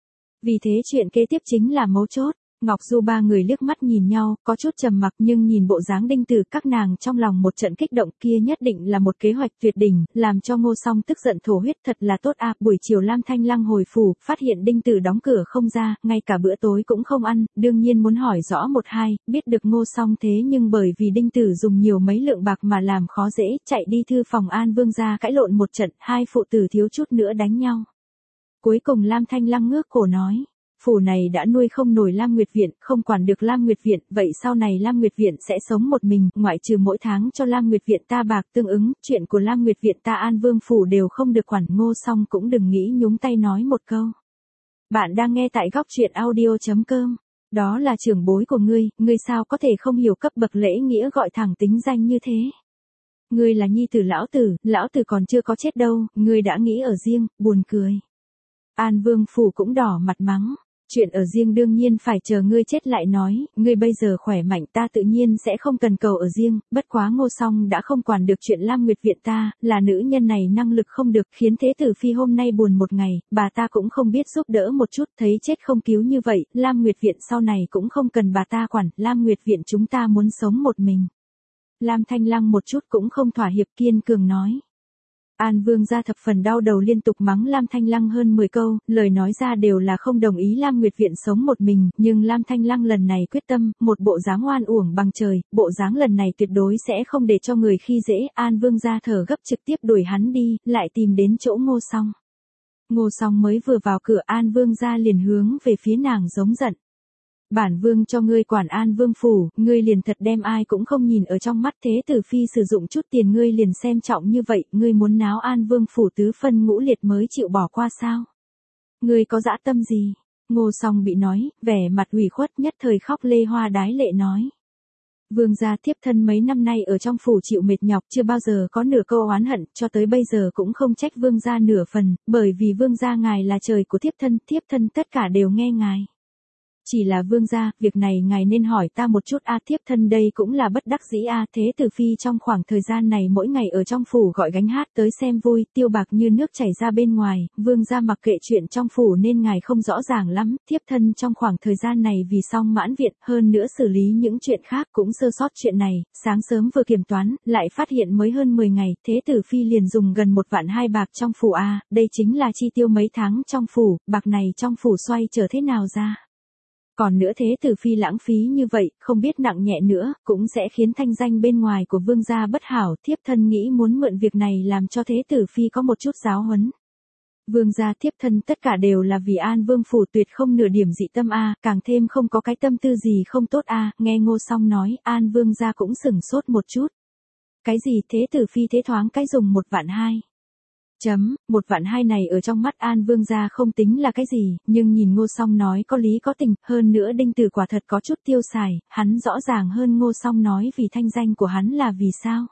Vì thế chuyện kế tiếp chính là mấu chốt. Ngọc Du ba người liếc mắt nhìn nhau, có chút trầm mặc, nhưng nhìn bộ dáng Đinh Tử các nàng trong lòng một trận kích động, kia nhất định là một kế hoạch tuyệt đỉnh, làm cho Ngô Song tức giận thổ huyết, thật là tốt a. Buổi chiều Lam Thanh Lăng hồi phủ, phát hiện Đinh Tử đóng cửa không ra, ngay cả bữa tối cũng không ăn, đương nhiên muốn hỏi rõ một hai, biết được Ngô Song thế nhưng bởi vì Đinh Tử dùng nhiều mấy lượng bạc mà làm khó dễ, chạy đi thư phòng An Vương gia cãi lộn một trận, hai phụ tử thiếu chút nữa đánh nhau. Cuối cùng Lam Thanh Lăng ngước cổ nói. Phủ này đã nuôi không nổi Lam Nguyệt Viện, không quản được Lam Nguyệt Viện, vậy sau này Lam Nguyệt Viện sẽ sống một mình, ngoại trừ mỗi tháng cho Lam Nguyệt Viện ta bạc tương ứng, chuyện của Lam Nguyệt Viện ta An Vương Phủ đều không được quản. Ngô Song cũng đừng nghĩ nhúng tay nói một câu. Bạn đang nghe tại góc truyện audio chấm com, đó là trưởng bối của ngươi, ngươi sao có thể không hiểu cấp bậc lễ nghĩa gọi thẳng tính danh như thế. Ngươi là nhi tử lão tử, lão tử còn chưa có chết đâu, ngươi đã nghĩ ở riêng, buồn cười. An Vương Phủ cũng đỏ mặt mắng. Chuyện ở riêng đương nhiên phải chờ ngươi chết lại nói, ngươi bây giờ khỏe mạnh ta tự nhiên sẽ không cần cầu ở riêng, bất quá Ngô Song đã không quản được chuyện Lam Nguyệt Viện ta, là nữ nhân này năng lực không được, khiến Thế Tử Phi hôm nay buồn một ngày, bà ta cũng không biết giúp đỡ một chút, thấy chết không cứu như vậy, Lam Nguyệt Viện sau này cũng không cần bà ta quản, Lam Nguyệt Viện chúng ta muốn sống một mình. Lam Thanh Lăng một chút cũng không thỏa hiệp, kiên cường nói. An Vương gia thập phần đau đầu, liên tục mắng Lam Thanh Lăng hơn mười câu, lời nói ra đều là không đồng ý Lam Nguyệt Viện sống một mình, nhưng Lam Thanh Lăng lần này quyết tâm, một bộ dáng oan uổng bằng trời, bộ dáng lần này tuyệt đối sẽ không để cho người khi dễ. An Vương gia thở gấp trực tiếp đuổi hắn đi, lại tìm đến chỗ Ngô Song. Ngô Song mới vừa vào cửa, An Vương gia liền hướng về phía nàng giống giận. Bản vương cho ngươi quản An Vương Phủ, ngươi liền thật đem ai cũng không nhìn ở trong mắt, Thế Tử Phi sử dụng chút tiền ngươi liền xem trọng như vậy, ngươi muốn náo An Vương Phủ tứ phân ngũ liệt mới chịu bỏ qua sao? Ngươi có dã tâm gì? Ngô Song bị nói, vẻ mặt ủy khuất, nhất thời khóc lê hoa đái lệ nói. Vương gia thiếp thân mấy năm nay ở trong phủ chịu mệt nhọc, chưa bao giờ có nửa câu oán hận, cho tới bây giờ cũng không trách vương gia nửa phần, bởi vì vương gia ngài là trời của thiếp thân, thiếp thân tất cả đều nghe ngài. Chỉ là vương gia, việc này ngài nên hỏi ta một chút a, à, thiếp thân đây cũng là bất đắc dĩ a. À, Thế Tử Phi trong khoảng thời gian này mỗi ngày ở trong phủ gọi gánh hát tới xem vui, tiêu bạc như nước chảy ra bên ngoài, vương gia mặc kệ chuyện trong phủ nên ngài không rõ ràng lắm, thiếp thân trong khoảng thời gian này vì xong mãn viện, hơn nữa xử lý những chuyện khác cũng sơ sót chuyện này, sáng sớm vừa kiểm toán, lại phát hiện mới hơn mười ngày, Thế Tử Phi liền dùng gần một vạn hai bạc trong phủ a, à, đây chính là chi tiêu mấy tháng trong phủ, bạc này trong phủ xoay trở thế nào ra. Còn nữa Thế Tử Phi lãng phí như vậy, không biết nặng nhẹ nữa, cũng sẽ khiến thanh danh bên ngoài của vương gia bất hảo, thiếp thân nghĩ muốn mượn việc này làm cho Thế Tử Phi có một chút giáo huấn. Vương gia thiếp thân tất cả đều là vì An Vương Phủ, tuyệt không nửa điểm dị tâm a, càng thêm không có cái tâm tư gì không tốt a. Nghe Ngô Song nói, An Vương gia cũng sửng sốt một chút. cái gì thế tử phi thế thoáng cái dùng một vạn hai. Chấm, một vạn hai này ở trong mắt An Vương gia không tính là cái gì, nhưng nhìn Ngô Song nói có lý có tình, hơn nữa Đinh Tử quả thật có chút tiêu xài, hắn rõ ràng hơn Ngô Song nói vì thanh danh của hắn là vì sao.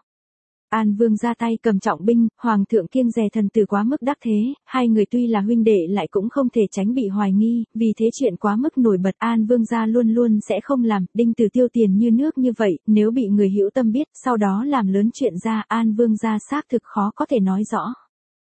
An Vương ra tay cầm trọng binh, Hoàng thượng kiêng dè thần tử quá mức đắc thế, hai người tuy là huynh đệ lại cũng không thể tránh bị hoài nghi, vì thế chuyện quá mức nổi bật An Vương gia luôn luôn sẽ không làm, Đinh Tử tiêu tiền như nước như vậy, nếu bị người hữu tâm biết, sau đó làm lớn chuyện ra, An Vương gia xác thực khó có thể nói rõ.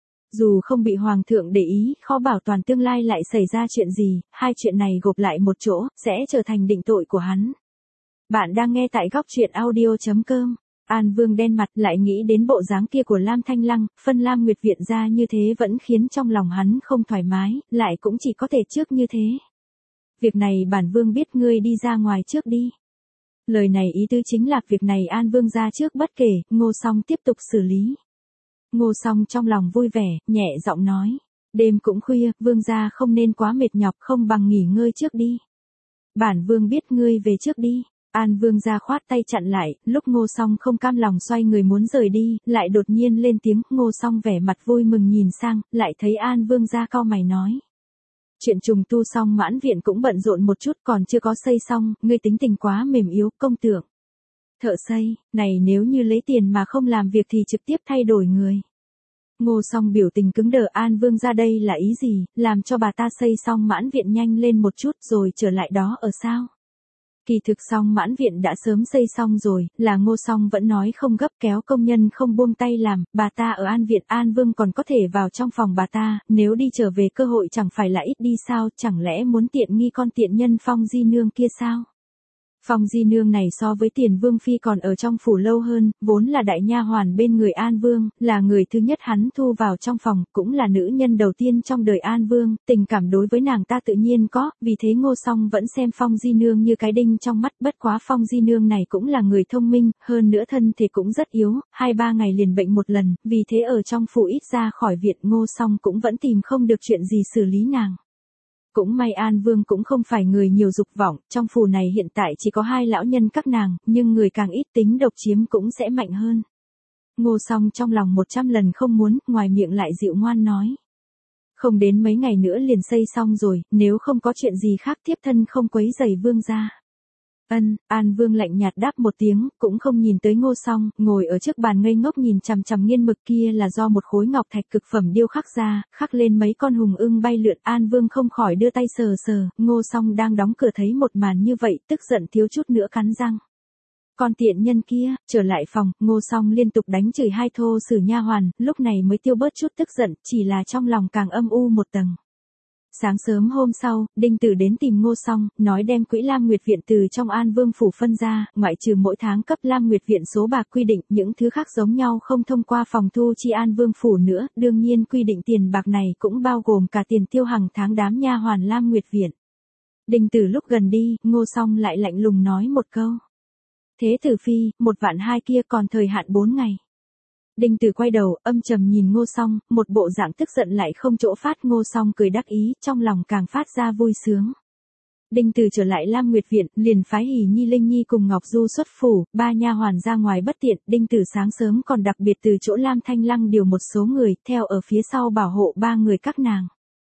Dù không bị Hoàng thượng để ý, khó bảo toàn tương lai lại xảy ra chuyện gì, hai chuyện này gộp lại một chỗ, sẽ trở thành định tội của hắn. Bạn đang nghe tại góc truyện audio chấm com. An Vương đen mặt lại nghĩ đến bộ dáng kia của Lam Thanh Lăng, phân Lam Nguyệt Viện ra như thế vẫn khiến trong lòng hắn không thoải mái, lại cũng chỉ có thể trước như thế. Việc này bản Vương biết ngươi đi ra ngoài trước đi. Lời này ý tứ chính là việc này An Vương ra trước bất kể, Ngô Song tiếp tục xử lý. Ngô Song trong lòng vui vẻ, nhẹ giọng nói. Đêm cũng khuya, Vương gia không nên quá mệt nhọc, không bằng nghỉ ngơi trước đi. Bản Vương biết ngươi về trước đi. An Vương gia khoát tay chặn lại, lúc Ngô Song không cam lòng xoay người muốn rời đi, lại đột nhiên lên tiếng, Ngô Song vẻ mặt vui mừng nhìn sang, lại thấy An Vương gia cau mày nói. Chuyện trùng tu xong Mãn Viện cũng bận rộn một chút còn chưa có xây xong, ngươi tính tình quá mềm yếu, công tưởng. Thợ xây, này nếu như lấy tiền mà không làm việc thì trực tiếp thay đổi người. Ngô Song biểu tình cứng đờ An Vương ra đây là ý gì, làm cho bà ta xây xong Mãn Viện nhanh lên một chút rồi trở lại đó ở sao? Kỳ thực xong Mãn Viện đã sớm xây xong rồi, là Ngô Song vẫn nói không gấp kéo công nhân không buông tay làm, bà ta ở An Viện An Vương còn có thể vào trong phòng bà ta, nếu đi trở về cơ hội chẳng phải là ít đi sao, chẳng lẽ muốn tiện nghi con tiện nhân Phong Di Nương kia sao? Phong Di Nương này so với Tiền Vương phi còn ở trong phủ lâu hơn, vốn là đại nha hoàn bên người An Vương, là người thứ nhất hắn thu vào trong phòng, cũng là nữ nhân đầu tiên trong đời An Vương, tình cảm đối với nàng ta tự nhiên có, vì thế Ngô Song vẫn xem Phong Di Nương như cái đinh trong mắt, bất quá Phong Di Nương này cũng là người thông minh, hơn nữa thân thể cũng rất yếu, hai ba ngày liền bệnh một lần, vì thế ở trong phủ ít ra khỏi viện Ngô Song cũng vẫn tìm không được chuyện gì xử lý nàng. Cũng may An Vương cũng không phải người nhiều dục vọng, trong phủ này hiện tại chỉ có hai lão nhân các nàng, nhưng người càng ít tính độc chiếm cũng sẽ mạnh hơn. Ngô Song trong lòng một trăm lần không muốn, ngoài miệng lại dịu ngoan nói. Không đến mấy ngày nữa liền xây xong rồi, nếu không có chuyện gì khác thiếp thân không quấy rầy Vương gia. Ân, An Vương lạnh nhạt đáp một tiếng, cũng không nhìn tới Ngô Song, ngồi ở trước bàn ngây ngốc nhìn chằm chằm nghiên mực kia là do một khối ngọc thạch cực phẩm điêu khắc ra, khắc lên mấy con hùng ưng bay lượn. An Vương không khỏi đưa tay sờ sờ, Ngô Song đang đóng cửa thấy một màn như vậy, tức giận thiếu chút nữa cắn răng. Con tiện nhân kia, trở lại phòng, Ngô Song liên tục đánh chửi hai thô sử nha hoàn, lúc này mới tiêu bớt chút tức giận, chỉ là trong lòng càng âm u một tầng. Sáng sớm hôm sau, Đinh Tử đến tìm Ngô Song, nói đem quỹ Lam Nguyệt Viện từ trong An Vương phủ phân ra, ngoại trừ mỗi tháng cấp Lam Nguyệt Viện số bạc quy định, những thứ khác giống nhau không thông qua phòng thu chi An Vương phủ nữa, đương nhiên quy định tiền bạc này cũng bao gồm cả tiền tiêu hàng tháng đám nha hoàn Lam Nguyệt Viện. Đinh Tử lúc gần đi, Ngô Song lại lạnh lùng nói một câu. Thế tử phi, một vạn hai kia còn thời hạn bốn ngày. Đinh Tử quay đầu, âm trầm nhìn Ngô Song, một bộ dạng tức giận lại không chỗ phát. Ngô Song cười đắc ý, trong lòng càng phát ra vui sướng. Đinh Tử trở lại Lam Nguyệt Viện, liền phái Hỉ Nhi Linh Nhi cùng Ngọc Du xuất phủ, ba nha hoàn ra ngoài bất tiện. Đinh Tử sáng sớm còn đặc biệt từ chỗ Lam Thanh Lăng điều một số người, theo ở phía sau bảo hộ ba người các nàng.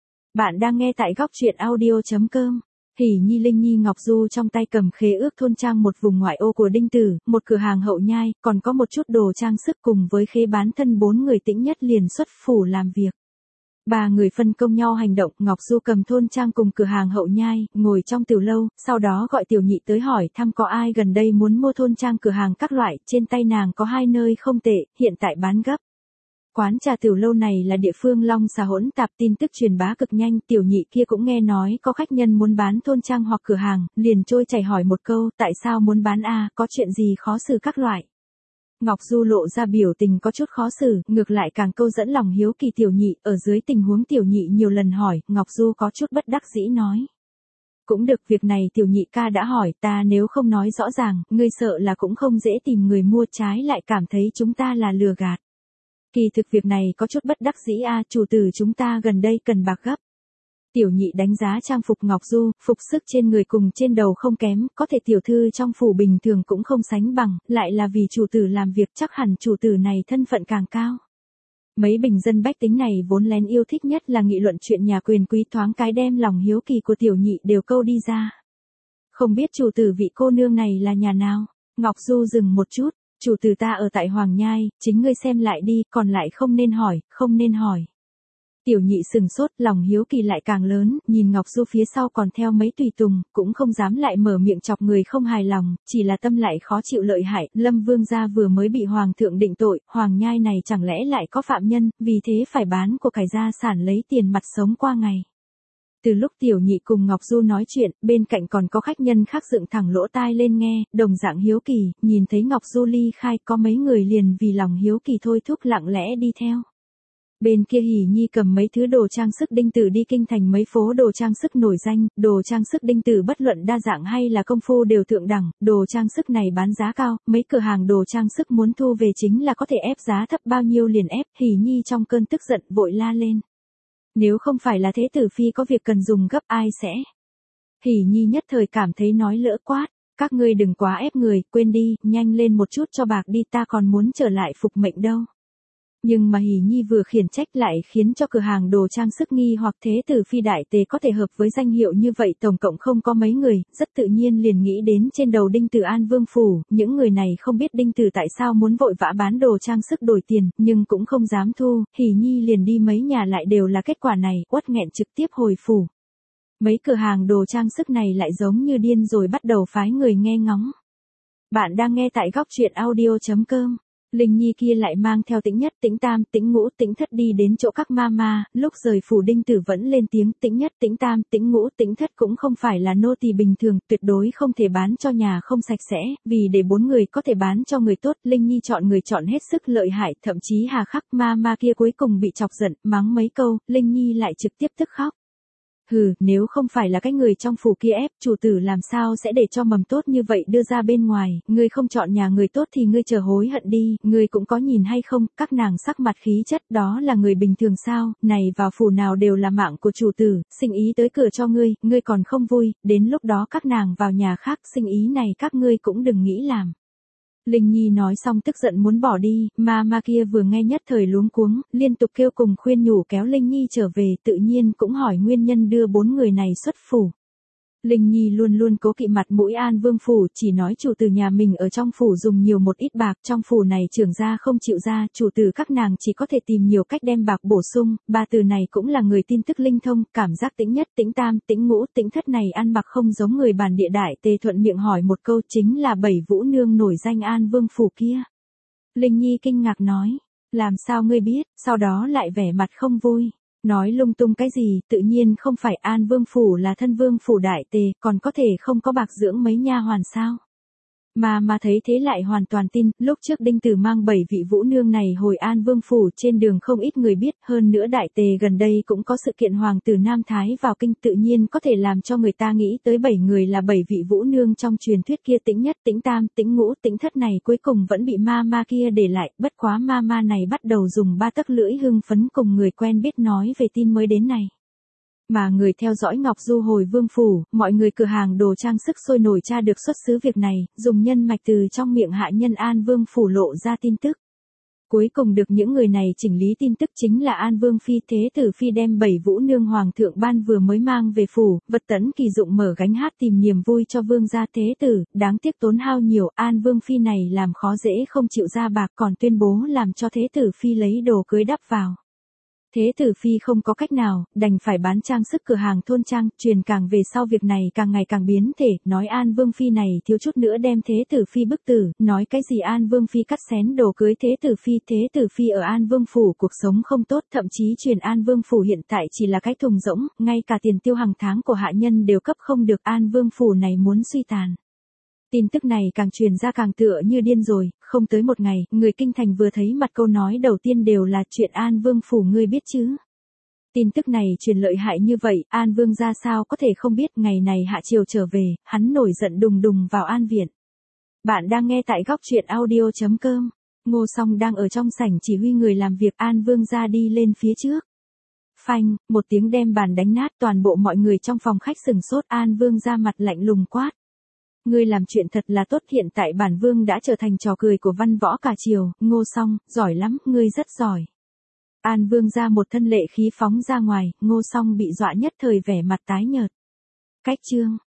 Bạn đang nghe tại góc truyện audio chấm com. Hỉ Nhi Linh Nhi Ngọc Du trong tay cầm khế ước thôn trang một vùng ngoại ô của Đinh Tử, một cửa hàng hậu nhai, còn có một chút đồ trang sức cùng với khế bán thân bốn người Tĩnh Nhất liền xuất phủ làm việc. Ba người phân công nhau hành động, Ngọc Du cầm thôn trang cùng cửa hàng hậu nhai, ngồi trong tiểu lâu, sau đó gọi tiểu nhị tới hỏi thăm có ai gần đây muốn mua thôn trang cửa hàng các loại, trên tay nàng có hai nơi không tệ, hiện tại bán gấp. Quán trà tiểu lâu này là địa phương long xà hỗn tạp, tin tức truyền bá cực nhanh, tiểu nhị kia cũng nghe nói có khách nhân muốn bán thôn trang hoặc cửa hàng, liền trôi chảy hỏi một câu, tại sao muốn bán a, có chuyện gì khó xử các loại. Ngọc Du lộ ra biểu tình có chút khó xử, ngược lại càng câu dẫn lòng hiếu kỳ tiểu nhị, ở dưới tình huống tiểu nhị nhiều lần hỏi, Ngọc Du có chút bất đắc dĩ nói. Cũng được, việc này tiểu nhị ca đã hỏi ta, nếu không nói rõ ràng, ngươi sợ là cũng không dễ tìm người mua, trái lại cảm thấy chúng ta là lừa gạt. Kỳ thực việc này có chút bất đắc dĩ a, chủ tử chúng ta gần đây cần bạc gấp. Tiểu nhị đánh giá trang phục Ngọc Du, phục sức trên người cùng trên đầu không kém, có thể tiểu thư trong phủ bình thường cũng không sánh bằng, lại là vì chủ tử làm việc chắc hẳn chủ tử này thân phận càng cao. Mấy bình dân bách tính này vốn lén yêu thích nhất là nghị luận chuyện nhà quyền quý, thoáng cái đem lòng hiếu kỳ của tiểu nhị đều câu đi ra. Không biết chủ tử vị cô nương này là nhà nào? Ngọc Du dừng một chút, chủ tử ta ở tại Hoàng Nhai, chính ngươi xem lại đi, còn lại không nên hỏi, không nên hỏi. Tiểu nhị sừng sốt, lòng hiếu kỳ lại càng lớn, nhìn Ngọc Du phía sau còn theo mấy tùy tùng, cũng không dám lại mở miệng chọc người không hài lòng, chỉ là tâm lại khó chịu lợi hại, Lâm Vương gia vừa mới bị Hoàng thượng định tội, Hoàng Nhai này chẳng lẽ lại có phạm nhân, vì thế phải bán của cải gia sản lấy tiền mặt sống qua ngày. Từ lúc tiểu nhị cùng Ngọc Du nói chuyện, bên cạnh còn có khách nhân khác dựng thẳng lỗ tai lên nghe, đồng dạng hiếu kỳ, nhìn thấy Ngọc Du ly khai có mấy người liền vì lòng hiếu kỳ thôi thúc lặng lẽ đi theo. Bên kia Hỉ Nhi cầm mấy thứ đồ trang sức đinh tử đi kinh thành mấy phố đồ trang sức nổi danh, đồ trang sức đinh tử bất luận đa dạng hay là công phu đều thượng đẳng, đồ trang sức này bán giá cao, mấy cửa hàng đồ trang sức muốn thu về chính là có thể ép giá thấp bao nhiêu liền ép, Hỉ Nhi trong cơn tức giận vội la lên. Nếu không phải là thế tử phi có việc cần dùng gấp ai sẽ. Hỉ Nhi nhất thời cảm thấy nói lỡ quát, các ngươi đừng quá ép người, quên đi, nhanh lên một chút cho bạc đi, ta còn muốn trở lại phục mệnh đâu. Nhưng mà Hỉ Nhi vừa khiển trách lại khiến cho cửa hàng đồ trang sức nghi hoặc thế tử phi đại tề có thể hợp với danh hiệu như vậy tổng cộng không có mấy người, rất tự nhiên liền nghĩ đến trên đầu đinh tử An Vương phủ, những người này không biết đinh tử tại sao muốn vội vã bán đồ trang sức đổi tiền, nhưng cũng không dám thu, Hỉ Nhi liền đi mấy nhà lại đều là kết quả này, uất nghẹn trực tiếp hồi phủ. Mấy cửa hàng đồ trang sức này lại giống như điên rồi bắt đầu phái người nghe ngóng. Bạn đang nghe tại góc truyện audio chấm com. Linh Nhi kia lại mang theo Tĩnh Nhất, Tĩnh Tam, Tĩnh Ngũ, Tĩnh Thất đi đến chỗ các ma ma, lúc rời phủ đinh tử vẫn lên tiếng, Tĩnh Nhất, Tĩnh Tam, Tĩnh Ngũ, Tĩnh Thất cũng không phải là nô tỳ bình thường, tuyệt đối không thể bán cho nhà không sạch sẽ, vì để bốn người có thể bán cho người tốt, Linh Nhi chọn người chọn hết sức lợi hại, thậm chí hà khắc, ma ma kia cuối cùng bị chọc giận, mắng mấy câu, Linh Nhi lại trực tiếp tức khóc. Hừ, nếu không phải là cái người trong phủ kia ép, chủ tử làm sao sẽ để cho mầm tốt như vậy đưa ra bên ngoài, ngươi không chọn nhà người tốt thì ngươi chờ hối hận đi, ngươi cũng có nhìn hay không, các nàng sắc mặt khí chất đó là người bình thường sao, này vào phủ nào đều là mạng của chủ tử, sinh ý tới cửa cho ngươi, ngươi còn không vui, đến lúc đó các nàng vào nhà khác, sinh ý này các ngươi cũng đừng nghĩ làm. Linh Nhi nói xong tức giận muốn bỏ đi, ma ma kia vừa nghe nhất thời luống cuống, liên tục kêu cùng khuyên nhủ kéo Linh Nhi trở về, tự nhiên cũng hỏi nguyên nhân đưa bốn người này xuất phủ. Linh Nhi luôn luôn cố kỵ mặt mũi An Vương phủ, chỉ nói chủ tử nhà mình ở trong phủ dùng nhiều một ít bạc, trong phủ này trưởng gia không chịu ra, chủ tử các nàng chỉ có thể tìm nhiều cách đem bạc bổ sung, ba từ này cũng là người tin tức linh thông, cảm giác Tĩnh Nhất, Tĩnh Tam, Tĩnh Ngũ, Tĩnh Thất này ăn mặc không giống người bản địa đại tề, thuận miệng hỏi một câu chính là bảy vũ nương nổi danh An Vương phủ kia. Linh Nhi kinh ngạc nói, làm sao ngươi biết, sau đó lại vẻ mặt không vui. Nói lung tung cái gì, tự nhiên không phải An Vương phủ là thân vương phủ đại tề, còn có thể không có bạc dưỡng mấy nha hoàn sao. Mà mà thấy thế lại hoàn toàn tin, lúc trước đinh tử mang bảy vị vũ nương này hồi An Vương phủ trên đường không ít người biết, hơn nữa đại tề gần đây cũng có sự kiện hoàng tử Nam Thái vào kinh, tự nhiên có thể làm cho người ta nghĩ tới bảy người là bảy vị vũ nương trong truyền thuyết kia. Tĩnh Nhất, Tĩnh Tam, Tĩnh Ngũ, Tĩnh Thất này cuối cùng vẫn bị ma ma kia để lại, bất quá ma ma này bắt đầu dùng ba tấc lưỡi hưng phấn cùng người quen biết nói về tin mới đến này. Mà người theo dõi Ngọc Du hồi Vương phủ, mọi người cửa hàng đồ trang sức sôi nổi tra được xuất xứ việc này, dùng nhân mạch từ trong miệng hạ nhân An Vương phủ lộ ra tin tức. Cuối cùng được những người này chỉnh lý tin tức chính là An Vương phi, thế tử phi đem bảy vũ nương hoàng thượng ban vừa mới mang về phủ, vật tấn kỳ dụng mở gánh hát tìm niềm vui cho vương gia thế tử, đáng tiếc tốn hao nhiều, An Vương phi này làm khó dễ không chịu ra bạc, còn tuyên bố làm cho thế tử phi lấy đồ cưới đắp vào. Thế tử phi không có cách nào, đành phải bán trang sức cửa hàng thôn trang, truyền càng về sau việc này càng ngày càng biến thể, nói An Vương phi này thiếu chút nữa đem thế tử phi bức tử, nói cái gì An Vương phi cắt xén đồ cưới thế tử phi, thế tử phi ở An Vương phủ cuộc sống không tốt, thậm chí truyền An Vương phủ hiện tại chỉ là cái thùng rỗng, ngay cả tiền tiêu hàng tháng của hạ nhân đều cấp không được, An Vương phủ này muốn suy tàn. Tin tức này càng truyền ra càng tựa như điên rồi, không tới một ngày, người kinh thành vừa thấy mặt câu nói đầu tiên đều là chuyện An Vương phủ ngươi biết chứ. Tin tức này truyền lợi hại như vậy, An Vương ra sao có thể không biết, ngày này hạ triều trở về, hắn nổi giận đùng đùng vào An viện. Bạn đang nghe tại góc truyện audio chấm com, Ngô Song đang ở trong sảnh chỉ huy người làm việc, An Vương ra đi lên phía trước. phanh, một tiếng đem bàn đánh nát, toàn bộ mọi người trong phòng khách sừng sốt. An Vương ra mặt lạnh lùng quát. Ngươi làm chuyện thật là tốt, hiện tại bản vương đã trở thành trò cười của văn võ cả triều. Ngô Song, giỏi lắm, ngươi rất giỏi. An Vương ra một thân lệ khí phóng ra ngoài, Ngô Song bị dọa nhất thời vẻ mặt tái nhợt. Cách chương.